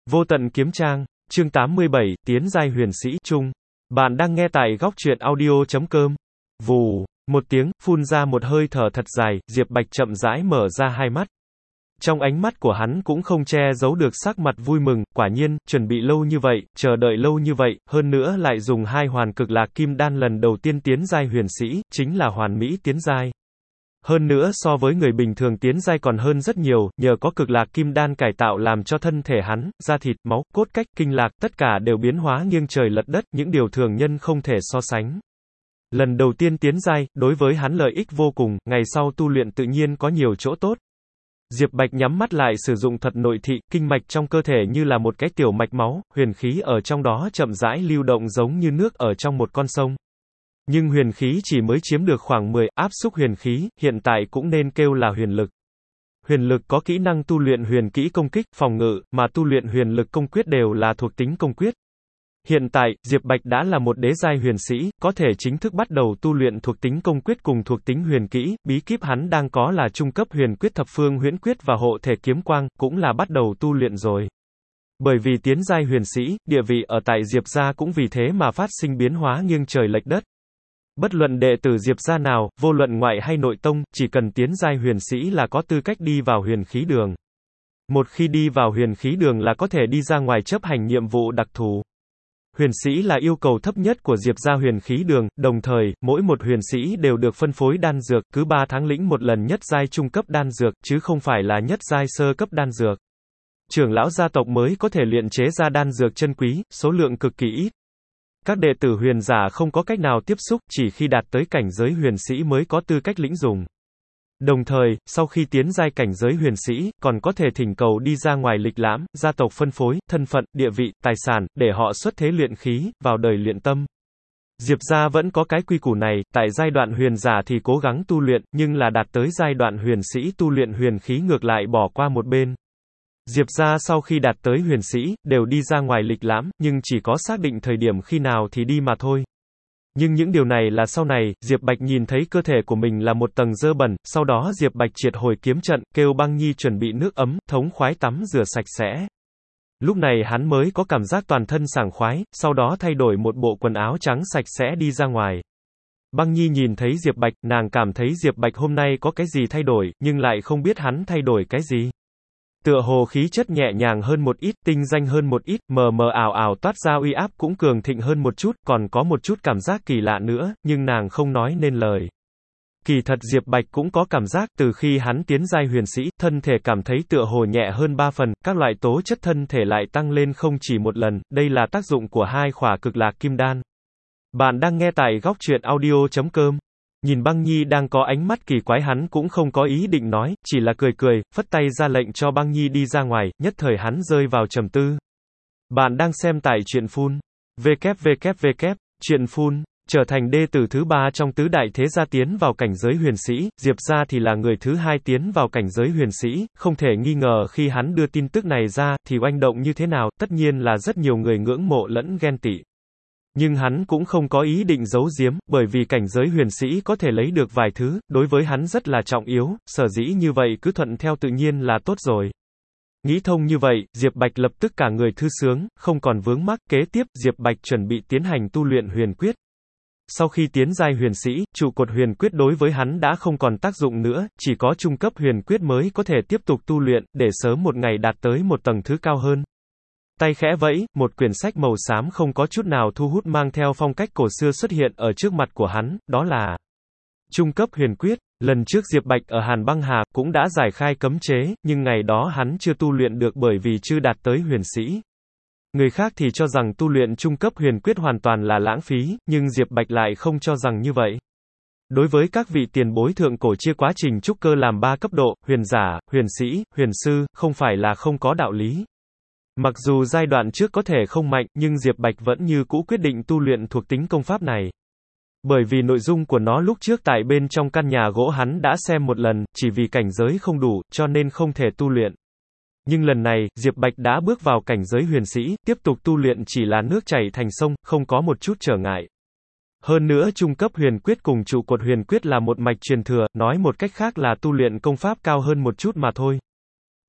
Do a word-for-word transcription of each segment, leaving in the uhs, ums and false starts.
Vô tận kiếm trang, chương tám mươi bảy, tiến giai huyền sĩ trung. Bạn đang nghe tại góc truyện audio chấm com. Vù, một tiếng, phun ra một hơi thở thật dài, Diệp Bạch chậm rãi mở ra hai mắt. Trong ánh mắt của hắn cũng không che giấu được sắc mặt vui mừng, quả nhiên, chuẩn bị lâu như vậy, chờ đợi lâu như vậy, hơn nữa lại dùng hai hoàn cực lạc kim đan lần đầu tiên tiến giai huyền sĩ, chính là hoàn mỹ tiến giai. Hơn nữa so với người bình thường tiến giai còn hơn rất nhiều, nhờ có cực lạc kim đan cải tạo làm cho thân thể hắn, da thịt, máu, cốt cách, kinh lạc, tất cả đều biến hóa nghiêng trời lật đất, những điều thường nhân không thể so sánh. Lần đầu tiên tiến giai, đối với hắn lợi ích vô cùng, ngày sau tu luyện tự nhiên có nhiều chỗ tốt. Diệp Bạch nhắm mắt lại sử dụng thật nội thị, kinh mạch trong cơ thể như là một cái tiểu mạch máu, huyền khí ở trong đó chậm rãi lưu động giống như nước ở trong một con sông. Nhưng huyền khí chỉ mới chiếm được khoảng mười, áp xúc huyền khí, hiện tại cũng nên kêu là huyền lực. Huyền lực có kỹ năng tu luyện huyền kỹ công kích, phòng ngự, mà tu luyện huyền lực công quyết đều là thuộc tính công quyết. Hiện tại, Diệp Bạch đã là một đế giai huyền sĩ, có thể chính thức bắt đầu tu luyện thuộc tính công quyết cùng thuộc tính huyền kỹ, bí kíp hắn đang có là trung cấp huyền quyết thập phương huyễn quyết và hộ thể kiếm quang, cũng là bắt đầu tu luyện rồi. Bởi vì tiến giai huyền sĩ, địa vị ở tại Diệp gia cũng vì thế mà phát sinh biến hóa nghiêng trời lệch đất. Bất luận đệ tử Diệp gia nào, vô luận ngoại hay nội tông, chỉ cần tiến giai huyền sĩ là có tư cách đi vào huyền khí đường. Một khi đi vào huyền khí đường là có thể đi ra ngoài chấp hành nhiệm vụ đặc thù. Huyền sĩ là yêu cầu thấp nhất của Diệp gia huyền khí đường, đồng thời, mỗi một huyền sĩ đều được phân phối đan dược, cứ ba tháng lĩnh một lần nhất giai trung cấp đan dược, chứ không phải là nhất giai sơ cấp đan dược. Trưởng lão gia tộc mới có thể luyện chế ra đan dược chân quý, số lượng cực kỳ ít. Các đệ tử huyền giả không có cách nào tiếp xúc, chỉ khi đạt tới cảnh giới huyền sĩ mới có tư cách lĩnh dùng. Đồng thời, sau khi tiến giai cảnh giới huyền sĩ, còn có thể thỉnh cầu đi ra ngoài lịch lãm, gia tộc phân phối, thân phận, địa vị, tài sản, để họ xuất thế luyện khí, vào đời luyện tâm. Diệp gia vẫn có cái quy củ này, tại giai đoạn huyền giả thì cố gắng tu luyện, nhưng là đạt tới giai đoạn huyền sĩ tu luyện huyền khí ngược lại bỏ qua một bên. Diệp gia sau khi đạt tới huyền sĩ, đều đi ra ngoài lịch lãm, nhưng chỉ có xác định thời điểm khi nào thì đi mà thôi. Nhưng những điều này là sau này, Diệp Bạch nhìn thấy cơ thể của mình là một tầng dơ bẩn, sau đó Diệp Bạch triệt hồi kiếm trận, kêu Băng Nhi chuẩn bị nước ấm, thống khoái tắm rửa sạch sẽ. Lúc này hắn mới có cảm giác toàn thân sảng khoái, sau đó thay đổi một bộ quần áo trắng sạch sẽ đi ra ngoài. Băng Nhi nhìn thấy Diệp Bạch, nàng cảm thấy Diệp Bạch hôm nay có cái gì thay đổi, nhưng lại không biết hắn thay đổi cái gì. Tựa hồ khí chất nhẹ nhàng hơn một ít, tinh danh hơn một ít, mờ mờ ảo ảo toát ra uy áp cũng cường thịnh hơn một chút, còn có một chút cảm giác kỳ lạ nữa, nhưng nàng không nói nên lời. Kỳ thật Diệp Bạch cũng có cảm giác, từ khi hắn tiến giai huyền sĩ, thân thể cảm thấy tựa hồ nhẹ hơn ba phần, các loại tố chất thân thể lại tăng lên không chỉ một lần, đây là tác dụng của hai khỏa cực lạc kim đan. Bạn đang nghe tại góc truyện audio chấm com. Nhìn Băng Nhi đang có ánh mắt kỳ quái hắn cũng không có ý định nói, chỉ là cười cười, phất tay ra lệnh cho Băng Nhi đi ra ngoài, nhất thời hắn rơi vào trầm tư. Bạn đang xem tại truyện phun. www. Truyện phun, trở thành đệ tử thứ ba trong tứ đại thế gia tiến vào cảnh giới huyền sĩ, Diệp gia thì là người thứ hai tiến vào cảnh giới huyền sĩ, không thể nghi ngờ khi hắn đưa tin tức này ra, thì oanh động như thế nào, tất nhiên là rất nhiều người ngưỡng mộ lẫn ghen tị. Nhưng hắn cũng không có ý định giấu giếm, bởi vì cảnh giới huyền sĩ có thể lấy được vài thứ, đối với hắn rất là trọng yếu, sở dĩ như vậy cứ thuận theo tự nhiên là tốt rồi. Nghĩ thông như vậy, Diệp Bạch lập tức cả người thư sướng, không còn vướng mắc, kế tiếp, Diệp Bạch chuẩn bị tiến hành tu luyện huyền quyết. Sau khi tiến giai huyền sĩ, trụ cột huyền quyết đối với hắn đã không còn tác dụng nữa, chỉ có trung cấp huyền quyết mới có thể tiếp tục tu luyện, để sớm một ngày đạt tới một tầng thứ cao hơn. Tay khẽ vẫy, một quyển sách màu xám không có chút nào thu hút mang theo phong cách cổ xưa xuất hiện ở trước mặt của hắn, đó là trung cấp huyền quyết. Lần trước Diệp Bạch ở Hàn Băng Hà cũng đã giải khai cấm chế, nhưng ngày đó hắn chưa tu luyện được bởi vì chưa đạt tới huyền sĩ. Người khác thì cho rằng tu luyện trung cấp huyền quyết hoàn toàn là lãng phí, nhưng Diệp Bạch lại không cho rằng như vậy. Đối với các vị tiền bối thượng cổ chia quá trình trúc cơ làm ba cấp độ, huyền giả, huyền sĩ, huyền sư, không phải là không có đạo lý. Mặc dù giai đoạn trước có thể không mạnh, nhưng Diệp Bạch vẫn như cũ quyết định tu luyện thuộc tính công pháp này. Bởi vì nội dung của nó lúc trước tại bên trong căn nhà gỗ hắn đã xem một lần, chỉ vì cảnh giới không đủ, cho nên không thể tu luyện. Nhưng lần này, Diệp Bạch đã bước vào cảnh giới huyền sĩ, tiếp tục tu luyện chỉ là nước chảy thành sông, không có một chút trở ngại. Hơn nữa trung cấp huyền quyết cùng trụ cột huyền quyết là một mạch truyền thừa, nói một cách khác là tu luyện công pháp cao hơn một chút mà thôi.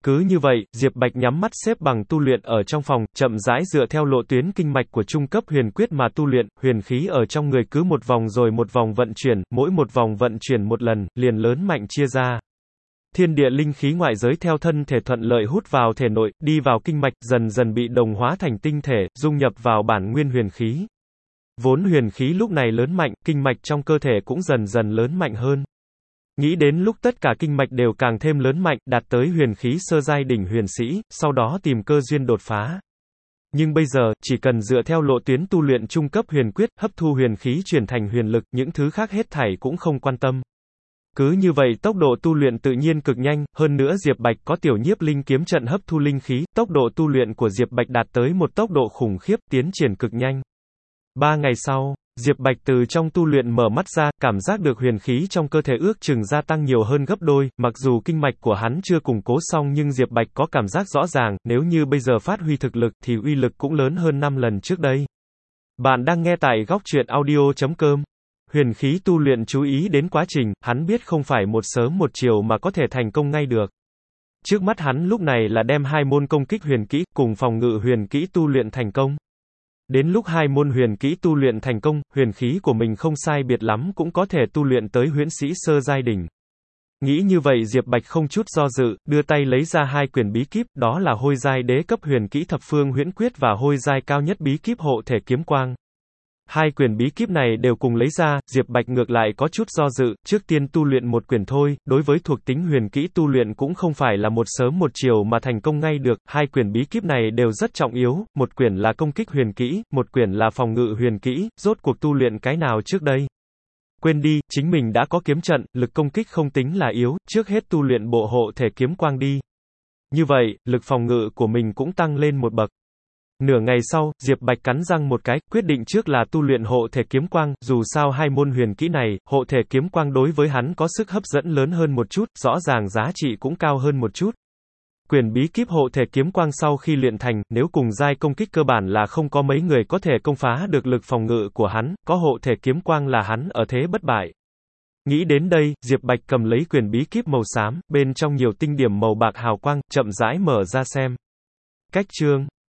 Cứ như vậy, Diệp Bạch nhắm mắt xếp bằng tu luyện ở trong phòng, chậm rãi dựa theo lộ tuyến kinh mạch của trung cấp huyền quyết mà tu luyện, huyền khí ở trong người cứ một vòng rồi một vòng vận chuyển, mỗi một vòng vận chuyển một lần, liền lớn mạnh chia ra. Thiên địa linh khí ngoại giới theo thân thể thuận lợi hút vào thể nội, đi vào kinh mạch, dần dần bị đồng hóa thành tinh thể, dung nhập vào bản nguyên huyền khí. Vốn huyền khí lúc này lớn mạnh, kinh mạch trong cơ thể cũng dần dần lớn mạnh hơn. Nghĩ đến lúc tất cả kinh mạch đều càng thêm lớn mạnh, đạt tới huyền khí sơ giai đỉnh huyền sĩ, sau đó tìm cơ duyên đột phá. Nhưng bây giờ, chỉ cần dựa theo lộ tuyến tu luyện trung cấp huyền quyết, hấp thu huyền khí chuyển thành huyền lực, những thứ khác hết thảy cũng không quan tâm. Cứ như vậy tốc độ tu luyện tự nhiên cực nhanh, hơn nữa Diệp Bạch có tiểu nhiếp linh kiếm trận hấp thu linh khí, tốc độ tu luyện của Diệp Bạch đạt tới một tốc độ khủng khiếp, tiến triển cực nhanh. Ba ngày sau, Diệp Bạch từ trong tu luyện mở mắt ra, cảm giác được huyền khí trong cơ thể ước chừng gia tăng nhiều hơn gấp đôi, mặc dù kinh mạch của hắn chưa củng cố xong nhưng Diệp Bạch có cảm giác rõ ràng, nếu như bây giờ phát huy thực lực thì uy lực cũng lớn hơn năm lần trước đây. Bạn đang nghe tại góc truyện audio chấm com. Huyền khí tu luyện chú ý đến quá trình, hắn biết không phải một sớm một chiều mà có thể thành công ngay được. Trước mắt hắn lúc này là đem hai môn công kích huyền kỹ, cùng phòng ngự huyền kỹ tu luyện thành công. Đến lúc hai môn huyền kỹ tu luyện thành công, huyền khí của mình không sai biệt lắm cũng có thể tu luyện tới huyễn sĩ sơ giai đỉnh. Nghĩ như vậy Diệp Bạch không chút do dự, đưa tay lấy ra hai quyển bí kíp, đó là hôi giai đế cấp huyền kỹ thập phương huyễn quyết và hôi giai cao nhất bí kíp hộ thể kiếm quang. Hai quyển bí kíp này đều cùng lấy ra, Diệp Bạch ngược lại có chút do dự, trước tiên tu luyện một quyển thôi, đối với thuộc tính huyền kỹ tu luyện cũng không phải là một sớm một chiều mà thành công ngay được, hai quyển bí kíp này đều rất trọng yếu, một quyển là công kích huyền kỹ, một quyển là phòng ngự huyền kỹ, rốt cuộc tu luyện cái nào trước đây. Quên đi, chính mình đã có kiếm trận, lực công kích không tính là yếu, trước hết tu luyện bộ hộ thể kiếm quang đi. Như vậy, lực phòng ngự của mình cũng tăng lên một bậc. Nửa ngày sau, Diệp Bạch cắn răng một cái, quyết định trước là tu luyện hộ thể kiếm quang, dù sao hai môn huyền kỹ này, hộ thể kiếm quang đối với hắn có sức hấp dẫn lớn hơn một chút, rõ ràng giá trị cũng cao hơn một chút. Quyển bí kíp hộ thể kiếm quang sau khi luyện thành, nếu cùng giai công kích cơ bản là không có mấy người có thể công phá được lực phòng ngự của hắn, có hộ thể kiếm quang là hắn ở thế bất bại. Nghĩ đến đây, Diệp Bạch cầm lấy quyển bí kíp màu xám, bên trong nhiều tinh điểm màu bạc hào quang, chậm rãi mở ra xem. Cách chương